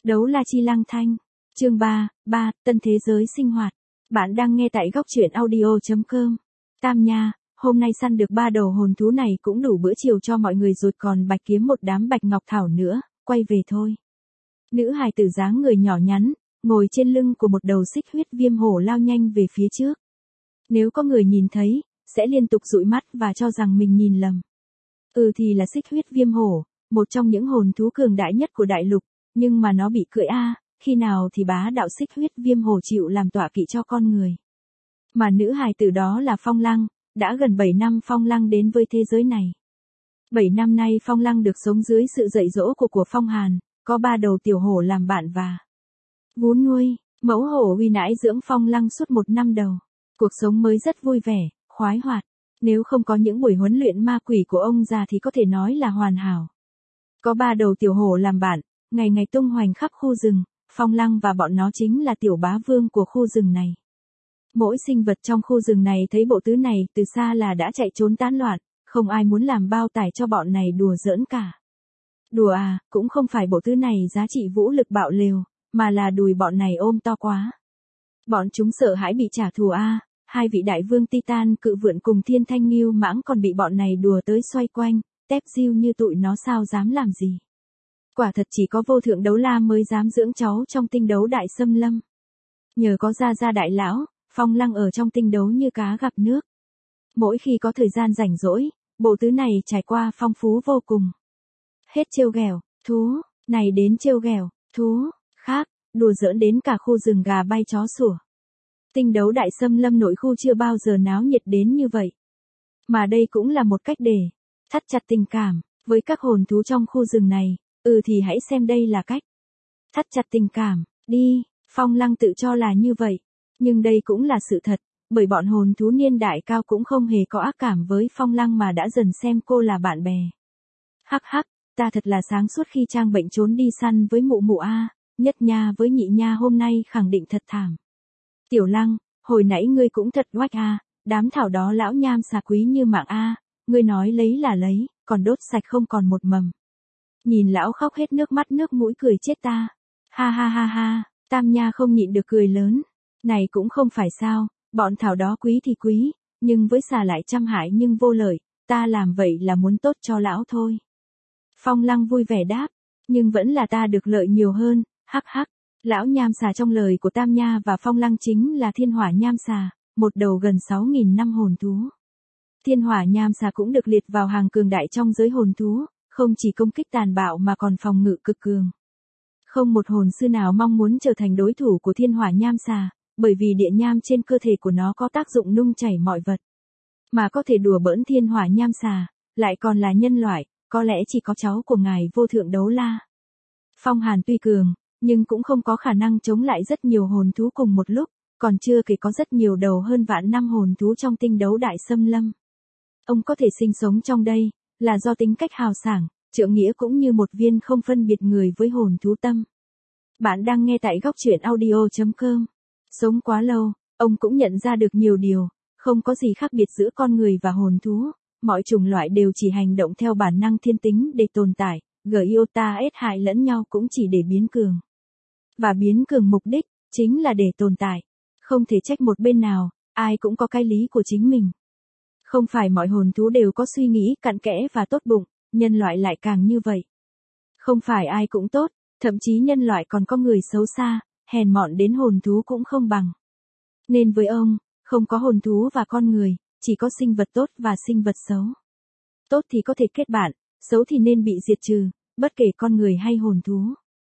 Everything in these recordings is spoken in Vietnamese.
Đấu la chi lang thanh. Chương 3, Tân thế giới sinh hoạt. Bạn đang nghe tại góc truyện audio.com. Tam Nha, hôm nay săn được 3 đầu hồn thú này cũng đủ bữa chiều cho mọi người rồi, còn Bạch kiếm một đám bạch ngọc thảo nữa, quay về thôi. Nữ hài tử dáng người nhỏ nhắn, ngồi trên lưng của một đầu xích huyết viêm hổ lao nhanh về phía trước. Nếu có người nhìn thấy, sẽ liên tục dụi mắt và cho rằng mình nhìn lầm. Thì là xích huyết viêm hổ, một trong những hồn thú cường đại nhất của đại lục, nhưng mà nó bị cưỡi khi nào thì bá đạo xích huyết viêm hổ chịu làm tọa kỵ cho con người. Mà nữ hài tử đó là Phong Lăng, đã gần 7 năm Phong Lăng đến với thế giới này. 7 năm nay Phong Lăng được sống dưới sự dạy dỗ của Phong Hàn, có 3 đầu tiểu hổ làm bạn và vú nuôi. Mẫu hổ uy nãi dưỡng Phong Lăng suốt 1 năm đầu. Cuộc sống mới rất vui vẻ, khoái hoạt. Nếu không có những buổi huấn luyện ma quỷ của ông già thì có thể nói là hoàn hảo. Có 3 đầu tiểu hổ làm bạn, ngày ngày tung hoành khắp khu rừng, Phong Lăng và bọn nó chính là tiểu bá vương của khu rừng này. Mỗi sinh vật trong khu rừng này thấy bộ tứ này từ xa là đã chạy trốn tán loạn, không ai muốn làm bao tải cho bọn này đùa giỡn cả. Đùa cũng không phải bộ tứ này giá trị vũ lực bạo liều, mà là đùi bọn này ôm to quá. Bọn chúng sợ hãi bị trả thù hai vị đại vương Titan cự vượn cùng thiên thanh ngưu mãng còn bị bọn này đùa tới xoay quanh, tép diêu như tụi nó sao dám làm gì. Quả thật chỉ có vô thượng đấu la mới dám dưỡng cháu trong tinh đấu đại xâm lâm. Nhờ có gia đại lão, Phong Lăng ở trong tinh đấu như cá gặp nước. Mỗi khi có thời gian rảnh rỗi, bộ tứ này trải qua phong phú vô cùng. Hết trêu ghẹo thú này đến trêu ghẹo thú khác, đùa giỡn đến cả khu rừng gà bay chó sủa. Tinh đấu đại xâm lâm nội khu chưa bao giờ náo nhiệt đến như vậy. Mà đây cũng là một cách để thắt chặt tình cảm với các hồn thú trong khu rừng này. Thì hãy xem đây là cách thắt chặt tình cảm đi. Phong Lăng tự cho là như vậy, nhưng đây cũng là sự thật, bởi bọn hồn thú niên đại cao cũng không hề có ác cảm với Phong Lăng mà đã dần xem cô là bạn bè. Hắc hắc, ta thật là sáng suốt khi trang bệnh trốn đi săn với mụ mụ Nhất Nha với Nhị Nha hôm nay khẳng định thật thảm. Tiểu Lăng, hồi nãy ngươi cũng thật oách đám thảo đó lão nham xà quý như mạng ngươi nói lấy là lấy, còn đốt sạch không còn một mầm. Nhìn lão khóc hết nước mắt nước mũi cười chết ta. Ha ha ha ha, Tam Nha không nhịn được cười lớn. Này cũng không phải sao, bọn thảo đó quý thì quý, nhưng với xà lại trăm hại nhưng vô lợi, ta làm vậy là muốn tốt cho lão thôi. Phong Lăng vui vẻ đáp, nhưng vẫn là ta được lợi nhiều hơn, hắc hắc. Lão nham xà trong lời của Tam Nha và Phong Lăng chính là thiên hỏa nham xà, một đầu gần 6.000 năm hồn thú. Thiên hỏa nham xà cũng được liệt vào hàng cường đại trong giới hồn thú, không chỉ công kích tàn bạo mà còn phòng ngự cực cường. Không một hồn sư nào mong muốn trở thành đối thủ của thiên hỏa nham xà, bởi vì địa nham trên cơ thể của nó có tác dụng nung chảy mọi vật. Mà có thể đùa bỡn thiên hỏa nham xà, lại còn là nhân loại, có lẽ chỉ có cháu của ngài vô thượng đấu la. Phong Hàn tuy cường, nhưng cũng không có khả năng chống lại rất nhiều hồn thú cùng một lúc, còn chưa kể có rất nhiều đầu hơn vạn năm hồn thú trong tinh đấu đại xâm lâm. Ông có thể sinh sống trong đây, là do tính cách hào sảng, trượng nghĩa cũng như một viên không phân biệt người với hồn thú tâm. Bạn đang nghe tại góc truyện audio.com. Sống quá lâu, ông cũng nhận ra được nhiều điều, không có gì khác biệt giữa con người và hồn thú, mọi chủng loại đều chỉ hành động theo bản năng thiên tính để tồn tại, iota ết hại lẫn nhau cũng chỉ để biến cường. Và biến cường mục đích, chính là để tồn tại. Không thể trách một bên nào, ai cũng có cái lý của chính mình. Không phải mọi hồn thú đều có suy nghĩ cặn kẽ và tốt bụng, nhân loại lại càng như vậy. Không phải ai cũng tốt, thậm chí nhân loại còn có người xấu xa, hèn mọn đến hồn thú cũng không bằng. Nên với ông, không có hồn thú và con người, chỉ có sinh vật tốt và sinh vật xấu. Tốt thì có thể kết bạn, xấu thì nên bị diệt trừ, bất kể con người hay hồn thú.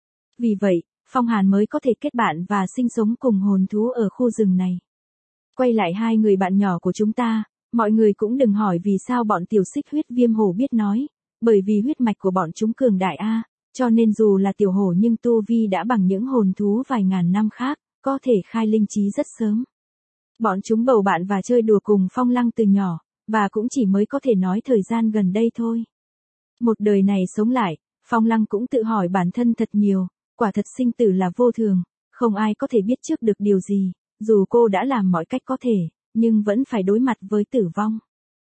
Vì vậy, Phong Hàn mới có thể kết bạn và sinh sống cùng hồn thú ở khu rừng này. Quay lại hai người bạn nhỏ của chúng ta, mọi người cũng đừng hỏi vì sao bọn tiểu xích huyết viêm hổ biết nói, bởi vì huyết mạch của bọn chúng cường đại cho nên dù là tiểu hổ nhưng tu vi đã bằng những hồn thú vài ngàn năm khác, có thể khai linh trí rất sớm. Bọn chúng bầu bạn và chơi đùa cùng Phong Lăng từ nhỏ, và cũng chỉ mới có thể nói thời gian gần đây thôi. Một đời này sống lại, Phong Lăng cũng tự hỏi bản thân thật nhiều, quả thật sinh tử là vô thường, không ai có thể biết trước được điều gì, dù cô đã làm mọi cách có thể, nhưng vẫn phải đối mặt với tử vong.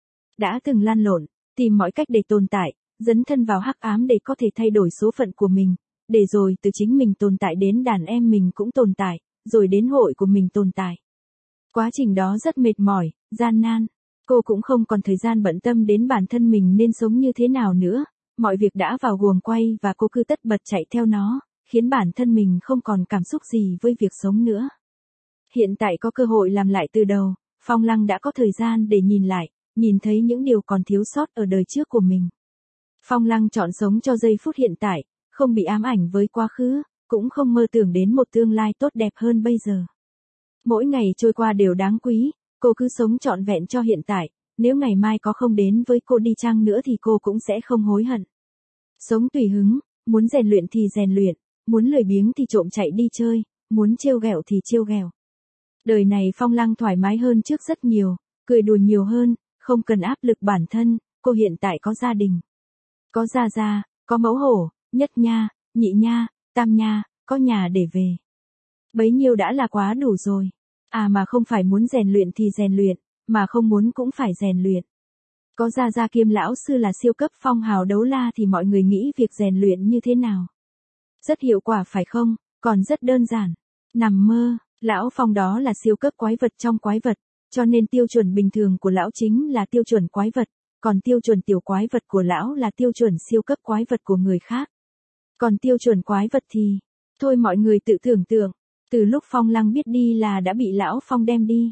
Đã từng lăn lộn, tìm mọi cách để tồn tại, dấn thân vào hắc ám để có thể thay đổi số phận của mình, để rồi từ chính mình tồn tại đến đàn em mình cũng tồn tại, rồi đến hội của mình tồn tại. Quá trình đó rất mệt mỏi, gian nan. Cô cũng không còn thời gian bận tâm đến bản thân mình nên sống như thế nào nữa. Mọi việc đã vào guồng quay và cô cứ tất bật chạy theo nó, khiến bản thân mình không còn cảm xúc gì với việc sống nữa. Hiện tại có cơ hội làm lại từ đầu, Phong Lăng đã có thời gian để nhìn lại, nhìn thấy những điều còn thiếu sót ở đời trước của mình. Phong Lăng chọn sống cho giây phút hiện tại, không bị ám ảnh với quá khứ, cũng không mơ tưởng đến một tương lai tốt đẹp hơn bây giờ. Mỗi ngày trôi qua đều đáng quý, cô cứ sống trọn vẹn cho hiện tại, nếu ngày mai có không đến với cô đi chăng nữa thì cô cũng sẽ không hối hận. Sống tùy hứng, muốn rèn luyện thì rèn luyện, muốn lười biếng thì trộm chạy đi chơi, muốn trêu ghẹo thì trêu ghẹo. Đời này Phong Lăng thoải mái hơn trước rất nhiều, cười đùa nhiều hơn, không cần áp lực bản thân, cô hiện tại có gia đình. Có gia gia, có mẫu hổ, nhất nha, nhị nha, tam nha, có nhà để về. Bấy nhiêu đã là quá đủ rồi. À mà không phải muốn rèn luyện thì rèn luyện, mà không muốn cũng phải rèn luyện. Có gia gia kiêm lão sư là siêu cấp phong hào đấu la thì mọi người nghĩ việc rèn luyện như thế nào? Rất hiệu quả phải không? Còn rất đơn giản. Nằm mơ, lão Phong đó là siêu cấp quái vật trong quái vật, cho nên tiêu chuẩn bình thường của lão chính là tiêu chuẩn quái vật, còn tiêu chuẩn tiểu quái vật của lão là tiêu chuẩn siêu cấp quái vật của người khác. Còn tiêu chuẩn quái vật thì, thôi mọi người tự tưởng tượng, từ lúc Phong Lăng biết đi là đã bị lão Phong đem đi.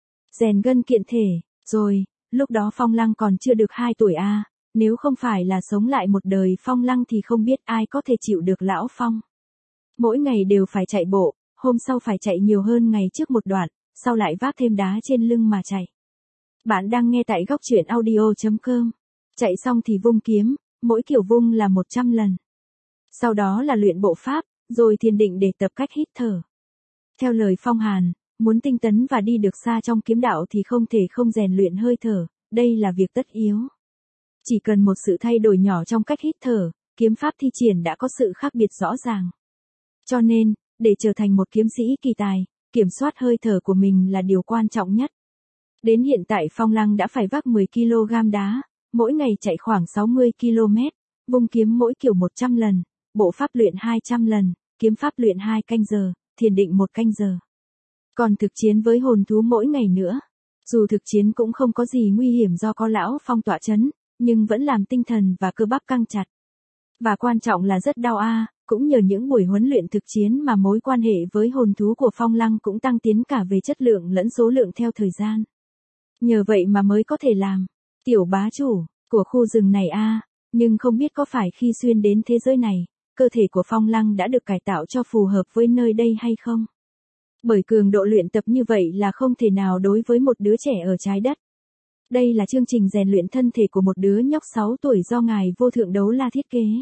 Rèn gân kiện thể, rồi, lúc đó Phong Lăng còn chưa được 2 tuổi à, nếu không phải là sống lại một đời Phong Lăng thì không biết ai có thể chịu được lão Phong. Mỗi ngày đều phải chạy bộ, hôm sau phải chạy nhiều hơn ngày trước một đoạn, sau lại vác thêm đá trên lưng mà chạy. Bạn đang nghe tại góc truyện audio.com. Chạy xong thì vung kiếm, mỗi kiểu vung là 100 lần. Sau đó là luyện bộ pháp, rồi thiền định để tập cách hít thở. Theo lời Phong Hàn, muốn tinh tấn và đi được xa trong kiếm đạo thì không thể không rèn luyện hơi thở, đây là việc tất yếu. Chỉ cần một sự thay đổi nhỏ trong cách hít thở, kiếm pháp thi triển đã có sự khác biệt rõ ràng. Cho nên, để trở thành một kiếm sĩ kỳ tài, kiểm soát hơi thở của mình là điều quan trọng nhất. Đến hiện tại Phong Lăng đã phải vác 10 kg đá, mỗi ngày chạy khoảng 60 km, vung kiếm mỗi kiểu 100 lần, bộ pháp luyện 200 lần, kiếm pháp luyện 2 canh giờ, thiền định 1 canh giờ. Còn thực chiến với hồn thú mỗi ngày nữa. Dù thực chiến cũng không có gì nguy hiểm do có lão Phong tọa chấn, nhưng vẫn làm tinh thần và cơ bắp căng chặt. Và quan trọng là rất đau cũng nhờ những buổi huấn luyện thực chiến mà mối quan hệ với hồn thú của Phong Lăng cũng tăng tiến cả về chất lượng lẫn số lượng theo thời gian. Nhờ vậy mà mới có thể làm tiểu bá chủ của khu rừng này nhưng không biết có phải khi xuyên đến thế giới này, cơ thể của Phong Lăng đã được cải tạo cho phù hợp với nơi đây hay không? Bởi cường độ luyện tập như vậy là không thể nào đối với một đứa trẻ ở trái đất. Đây là chương trình rèn luyện thân thể của một đứa nhóc 6 tuổi do ngài Vô Thượng Đấu La thiết kế.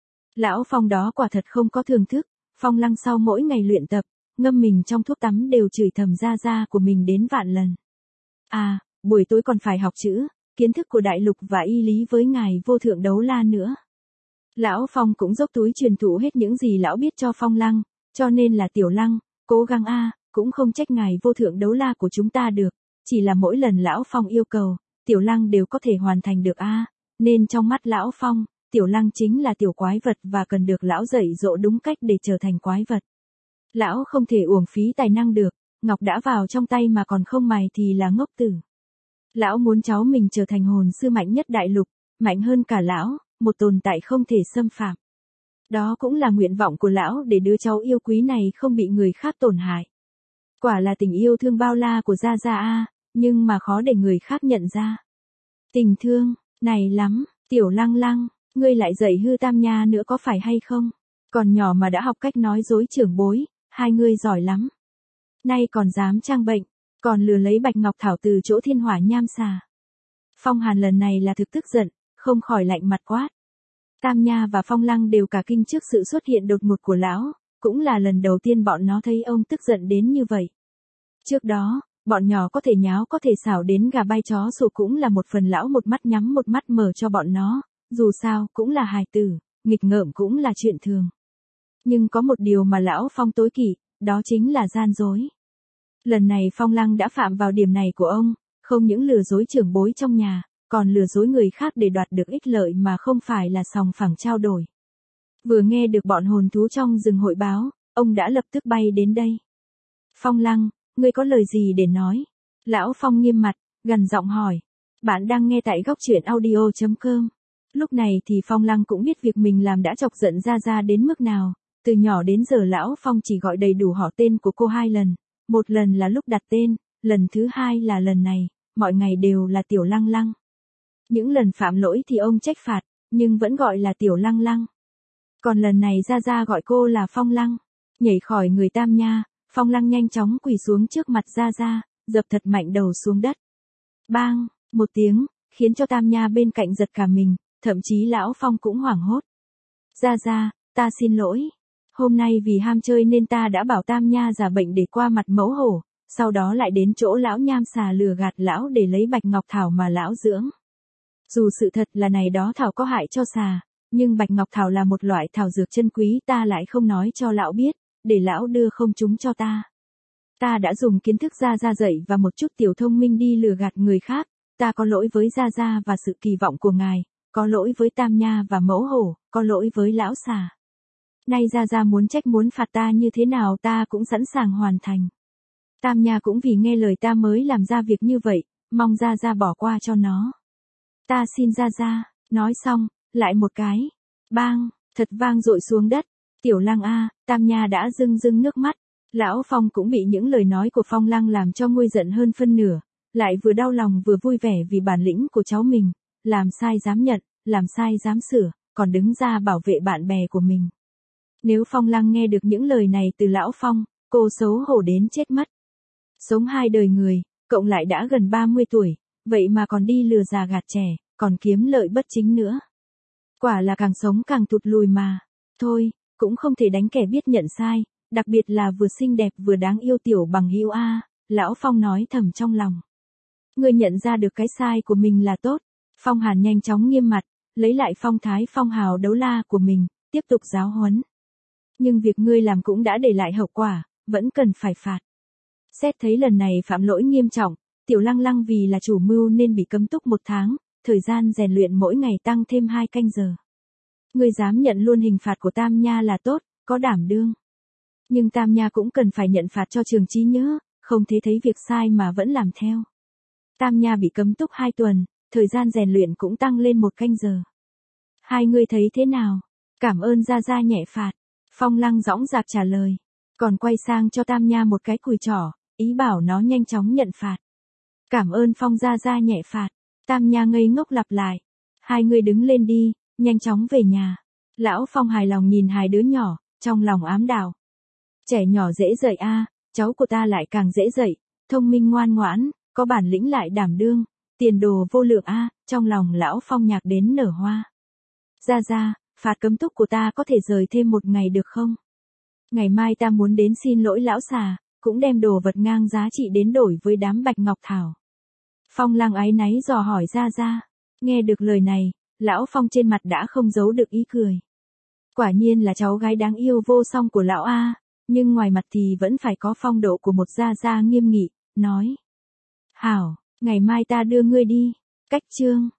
Lão Phong đó quả thật không có thưởng thức, Phong Lăng sau mỗi ngày luyện tập, ngâm mình trong thuốc tắm đều chửi thầm gia của mình đến vạn lần. Buổi tối còn phải học chữ, kiến thức của đại lục và y lý với ngài Vô Thượng Đấu La nữa. Lão Phong cũng dốc túi truyền thụ hết những gì lão biết cho Phong Lăng, cho nên là Tiểu Lăng, cố gắng cũng không trách ngài Vô Thượng Đấu La của chúng ta được, chỉ là mỗi lần lão Phong yêu cầu, Tiểu Lăng đều có thể hoàn thành được nên trong mắt lão Phong, Tiểu Lăng chính là tiểu quái vật và cần được lão dạy dỗ đúng cách để trở thành quái vật. Lão không thể uổng phí tài năng được, ngọc đã vào trong tay mà còn không mài thì là ngốc tử. Lão muốn cháu mình trở thành hồn sư mạnh nhất đại lục, mạnh hơn cả lão, một tồn tại không thể xâm phạm. Đó cũng là nguyện vọng của lão để đứa cháu yêu quý này không bị người khác tổn hại. Quả là tình yêu thương bao la của Gia nhưng mà khó để người khác nhận ra. Tình thương, này lắm, Tiểu Lăng Lăng, ngươi lại dạy hư Tam Nha nữa có phải hay không? Còn nhỏ mà đã học cách nói dối trưởng bối, hai ngươi giỏi lắm. Nay còn dám trang bệnh, còn lừa lấy bạch ngọc thảo từ chỗ Thiên Hỏa Nham Xà. Phong Hàn lần này là thực tức giận, không khỏi lạnh mặt quát. Tam Nha và Phong Lăng đều cả kinh trước sự xuất hiện đột ngột của lão, cũng là lần đầu tiên bọn nó thấy ông tức giận đến như vậy. Trước đó, bọn nhỏ có thể nháo có thể xảo đến gà bay chó sủa cũng là một phần lão một mắt nhắm một mắt mở cho bọn nó, dù sao cũng là hài tử, nghịch ngợm cũng là chuyện thường. Nhưng có một điều mà lão Phong tối kỵ, đó chính là gian dối. Lần này Phong Lăng đã phạm vào điểm này của ông, không những lừa dối trưởng bối trong nhà, còn lừa dối người khác để đoạt được ích lợi mà không phải là sòng phẳng trao đổi. Vừa nghe được bọn hồn thú trong rừng hội báo, ông đã lập tức bay đến đây. Phong Lăng, ngươi có lời gì để nói? Lão Phong nghiêm mặt, gằn giọng hỏi. Bạn đang nghe tại góc truyện audio.com. Lúc này thì Phong Lăng cũng biết việc mình làm đã chọc giận Gia Gia đến mức nào. Từ nhỏ đến giờ Lão Phong chỉ gọi đầy đủ họ tên của cô 2 lần. Một lần là lúc đặt tên, lần thứ 2 là lần này, mọi ngày đều là Tiểu Lăng Lăng. Những lần phạm lỗi thì ông trách phạt, nhưng vẫn gọi là Tiểu Lăng Lăng. Còn lần này Gia Gia gọi cô là Phong Lăng. Nhảy khỏi người Tam Nha, Phong Lăng nhanh chóng quỳ xuống trước mặt Gia Gia, dập thật mạnh đầu xuống đất. Bang, một tiếng, khiến cho Tam Nha bên cạnh giật cả mình, thậm chí Lão Phong cũng hoảng hốt. Gia Gia, ta xin lỗi. Hôm nay vì ham chơi nên ta đã bảo Tam Nha giả bệnh để qua mặt mẫu hổ, sau đó lại đến chỗ Lão Nham Xà lừa gạt Lão để lấy Bạch Ngọc Thảo mà Lão dưỡng. Dù sự thật là này đó thảo có hại cho xà, nhưng Bạch Ngọc Thảo là một loại thảo dược chân quý, ta lại không nói cho Lão biết, để Lão đưa không chúng cho ta. Ta đã dùng kiến thức Gia Gia dạy và một chút tiểu thông minh đi lừa gạt người khác, ta có lỗi với Gia Gia và sự kỳ vọng của ngài, có lỗi với Tam Nha và mẫu hổ, có lỗi với Lão Xà. Nay Gia Gia muốn trách muốn phạt ta như thế nào ta cũng sẵn sàng hoàn thành. Tam Nha cũng vì nghe lời ta mới làm ra việc như vậy, mong Gia Gia bỏ qua cho nó. Ta xin Gia Gia. Nói xong, lại một cái. Bang, thật vang dội xuống đất. Tiểu Lăng a, Tam Nha đã rưng rưng nước mắt. Lão Phong cũng bị những lời nói của Phong Lăng làm cho nguôi giận hơn phân nửa. Lại vừa đau lòng vừa vui vẻ vì bản lĩnh của cháu mình. Làm sai dám nhận, làm sai dám sửa, còn đứng ra bảo vệ bạn bè của mình. Nếu Phong Lăng nghe được những lời này từ Lão Phong, cô xấu hổ đến chết mất. Sống 2 đời người, cộng lại đã gần 30 tuổi, vậy mà còn đi lừa già gạt trẻ, còn kiếm lợi bất chính nữa. Quả là càng sống càng tụt lùi mà. Thôi, cũng không thể đánh kẻ biết nhận sai, đặc biệt là vừa xinh đẹp vừa đáng yêu Tiểu Bằng Hữu a, Lão Phong nói thầm trong lòng. Người nhận ra được cái sai của mình là tốt. Phong Hàn nhanh chóng nghiêm mặt, lấy lại phong thái phong hào đấu la của mình, tiếp tục giáo huấn. Nhưng việc ngươi làm cũng đã để lại hậu quả, vẫn cần phải phạt. Xét thấy lần này phạm lỗi nghiêm trọng, Tiểu Lăng Lăng vì là chủ mưu nên bị cấm túc 1 tháng, thời gian rèn luyện mỗi ngày tăng thêm 2 canh giờ. Ngươi dám nhận luôn hình phạt của Tam Nha là tốt, có đảm đương. Nhưng Tam Nha cũng cần phải nhận phạt cho trường trí nhớ, không thế thấy việc sai mà vẫn làm theo. Tam Nha bị cấm túc 2 tuần, thời gian rèn luyện cũng tăng lên 1 canh giờ. Hai người thấy thế nào? Cảm ơn Gia Gia nhẹ phạt. Phong Lăng dõng dạc trả lời. Còn quay sang cho Tam Nha một cái cùi trỏ, ý bảo nó nhanh chóng nhận phạt. Cảm ơn Phong Gia Gia nhẹ phạt. Tam Nha ngây ngốc lặp lại. Hai người đứng lên đi, nhanh chóng về nhà. Lão Phong hài lòng nhìn 2 đứa nhỏ, trong lòng ám đạo. Trẻ nhỏ dễ dạy a, cháu của ta lại càng dễ dạy, thông minh ngoan ngoãn, có bản lĩnh lại đảm đương, tiền đồ vô lượng a, trong lòng Lão Phong nhạc đến nở hoa. Gia Gia, phạt cấm túc của ta có thể rời thêm 1 ngày được không? Ngày mai ta muốn đến xin lỗi Lão Xà, cũng đem đồ vật ngang giá trị đến đổi với đám Bạch Ngọc Thảo. Phong Lăng áy náy dò hỏi Gia Gia. Nghe được lời này, Lão Phong trên mặt đã không giấu được ý cười. Quả nhiên là cháu gái đáng yêu vô song của Lão a, nhưng ngoài mặt thì vẫn phải có phong độ của một Gia Gia nghiêm nghị, nói. Hảo, ngày mai ta đưa ngươi đi. Cách chương.